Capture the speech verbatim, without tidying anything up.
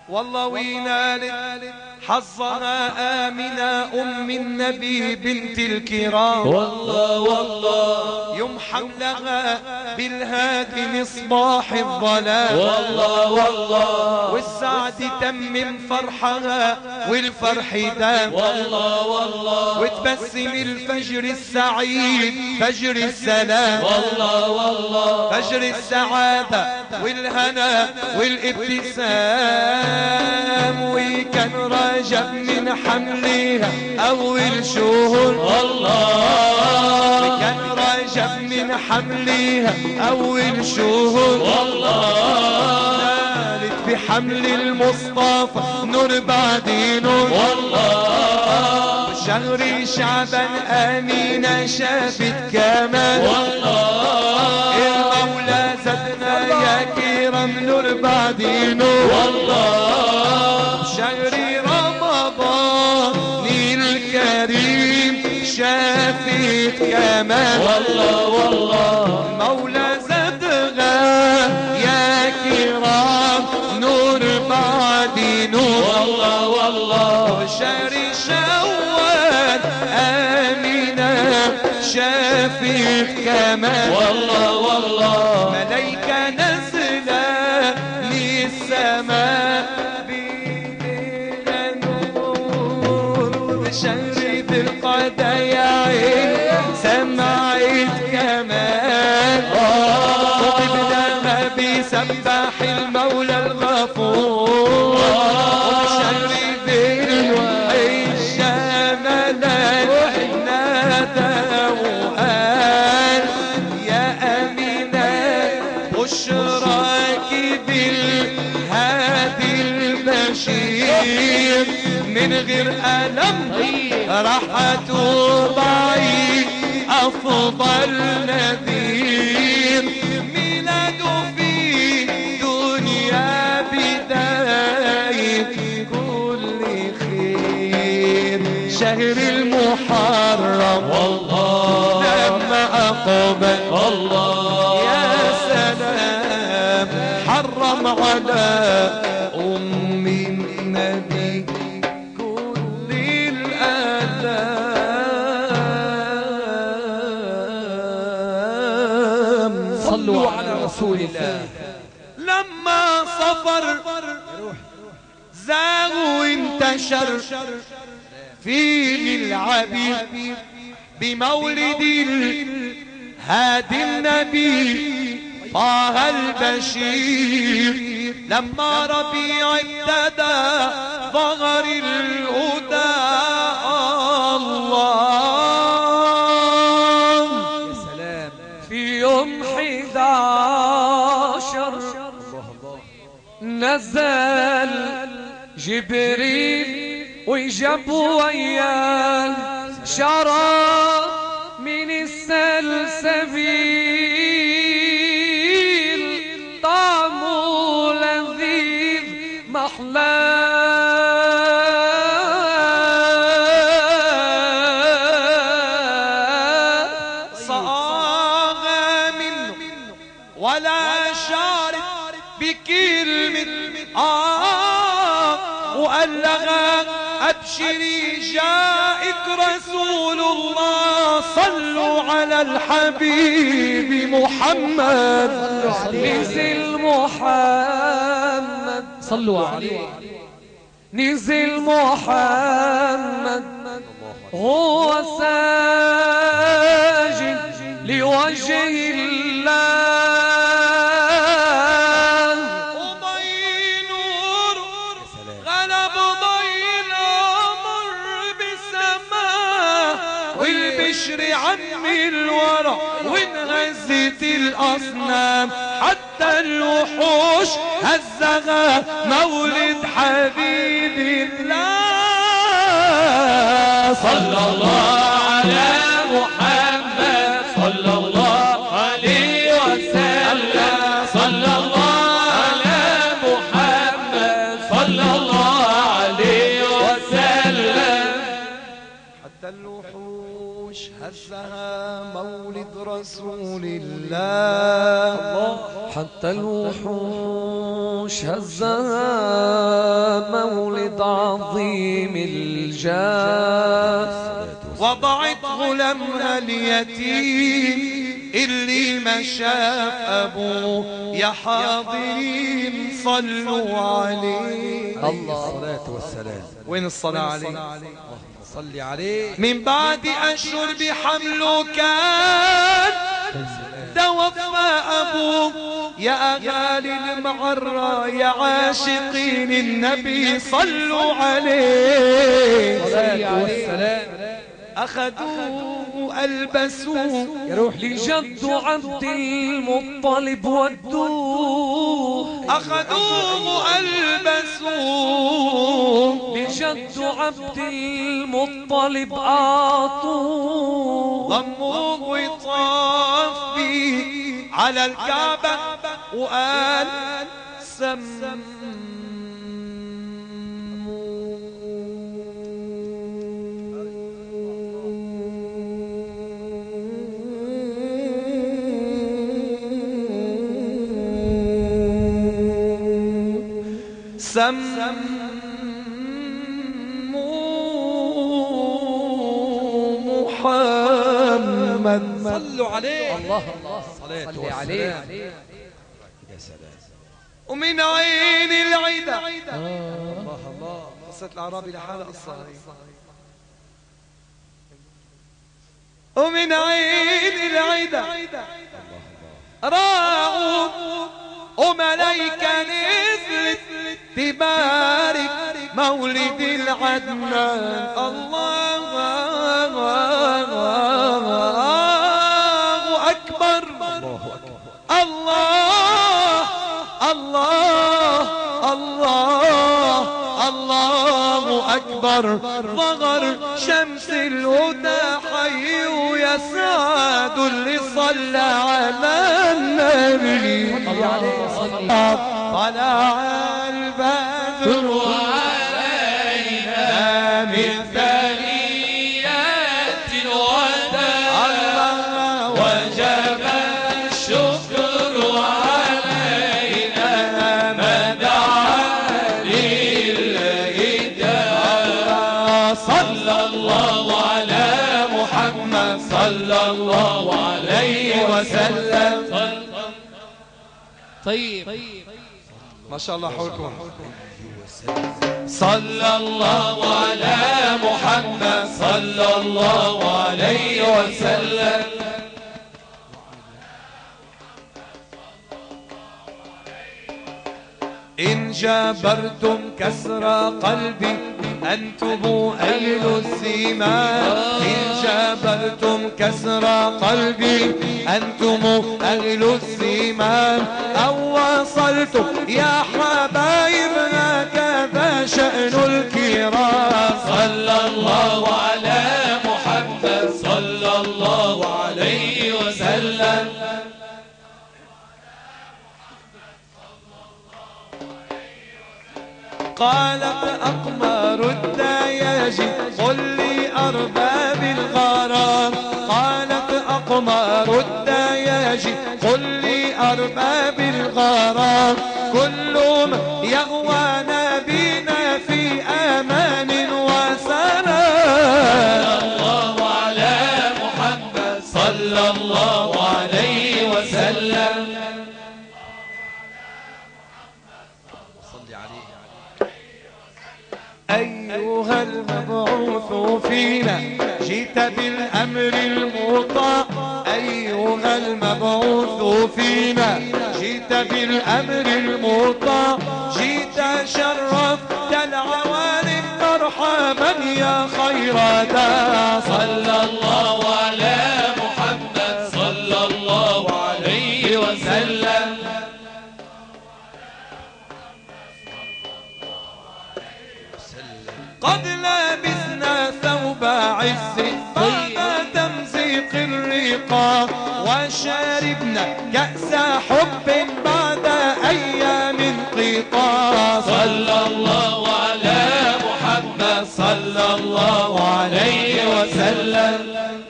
والله وينالت حظها آمنة أم النبي بنت الكرام. والله والله يوم حملها بالهادي مصباح الظلام. والله والله والسعد تمم فرحها والفرح دام. والله والله وتبسم الفجر السعيد فجر السلام. والله والله فجر السعادة والهنا والابتسام. وكان رجب من حملها أول شهور. والله وكان رجب من حملها أول شهور. والله نالت بحمل المصطفى نور بعد نور. والله شهر شعبان آمينة شافت كمان. والله المولى زدنا يا كرام نور بعد نور. والله شهر رمضان الكريم شافت كمان. والله والله المولى زدنا يا كرام نور بعد نور. والله والله شهر شوال آمنة شافت كمان. والله والله ملايكة نزلة للسماء بيدها نور. وشهر ذي القعدة يا عين سمعت كمان. وطبناها بسبح المولى الغفور. وشهر ذي الحجة ملاك نادى وقال يا أمينة بشراك بالهادي البشير. من غير ألم راح أتوبعي أفضل نذير. ميلاده في دنيا بداية كل خير. شهر المحرم والله لما أقبل الله يا سلام حرم على أم النبي كل الآلام. صلوا على رسول الله. لما صفر زاغ وانتشر فيه العبيد بمولد الهادي النبي طه البشير. لما ربيع ابتدى ظهر الهدى الله. في يوم حداشر نزل جبريل وجاب وياه شراب من السلسبيل طعمه لذيذ محلاه. صاغ منه ولا شارد بكلمة آه. وقال لها أبشري جاءك رسول الله. صلوا على الحبيب محمد. نزل محمد صلوا عليه. نزل محمد هو ساجد لوجه الله. وضي نور غلب ضي الأمر بالسماء. والبشر عم الورى وانهزت الأصنام. حتى الوحوش هزها مولد حبيب الله. صلى الله على محمد صلى الله عليه وسلم. صلى الله على محمد صلى الله عليه وسلم. حتى الوحوش هزها مولد رسول الله حتى الوحوش هزها مولد عظيم الجاه وضعت غلامها اليتيم اللي ما شاف أبوه يا حاضرين صلوا عليه. الله الصلاة والسلام. وين الصلاة عليه؟ صلي عليه. من بعد أشهر بحمله كان توفى أبوه يا أغالي المعرة يا عاشقين النبي صلوا عليه. الصلاة والسلام. أخذوه ألبسوه يروح لجد عبد المطلب ودوه أخذوه ألبسوه لجد عبد المطلب أعطوه ضموه وطاف بيه على الكعبة وقال سم سموا محمد. صلوا عليه. الله الله صلي عليه. يا سلام. ومن عين العدا الله الله. قصة الأعرابي لحالة الصغير. ومن عين العدا راعوا وملايكة نزلت تبارك مولد العدنان. الله أكبر الله الله الله الله أكبر. ظهر شمس الهدى حي ويسعد اللي صلى على النبي. طلع البدر علينا من ثنيات الوداع وجب الشكر علينا ما دعا للهداية. صلى الله على محمد صلى الله عليه وسلم. طيب ما شاء الله حولكم. صلى الله على محمد صلى الله عليه وسلم. إن جبرتم كسر قلبي أنتم أهل السماء. إن جبرتم كسر قلبي أنتم أهل السماء. أو وصلتم يا حبايب هكذا شأن الكرام. صلى الله على محمد صلى الله عليه وسلم. قالت أقمار الدياج قل لي أرباب الغرام. قالت أقمار الدياج قل لي أرباب الغرام. كل من يغوانا بنا في أمان وسلام. الله على محمد صلى الله عليه وسلم. أيها المبعوث فينا جئت بالأمر المطاع. أيها المبعوث فينا جئت بالأمر المطاع. جئت شرفت العوالم مرحبا يا خير داع. صلى الله على محمد صلى الله عليه وسلم. قد لبسنا ثوب عز بعد تمزيق الرقاب. وشربنا كأس حب بعد أيام انقطاع. صلى الله على محمد صلى الله عليه وسلم.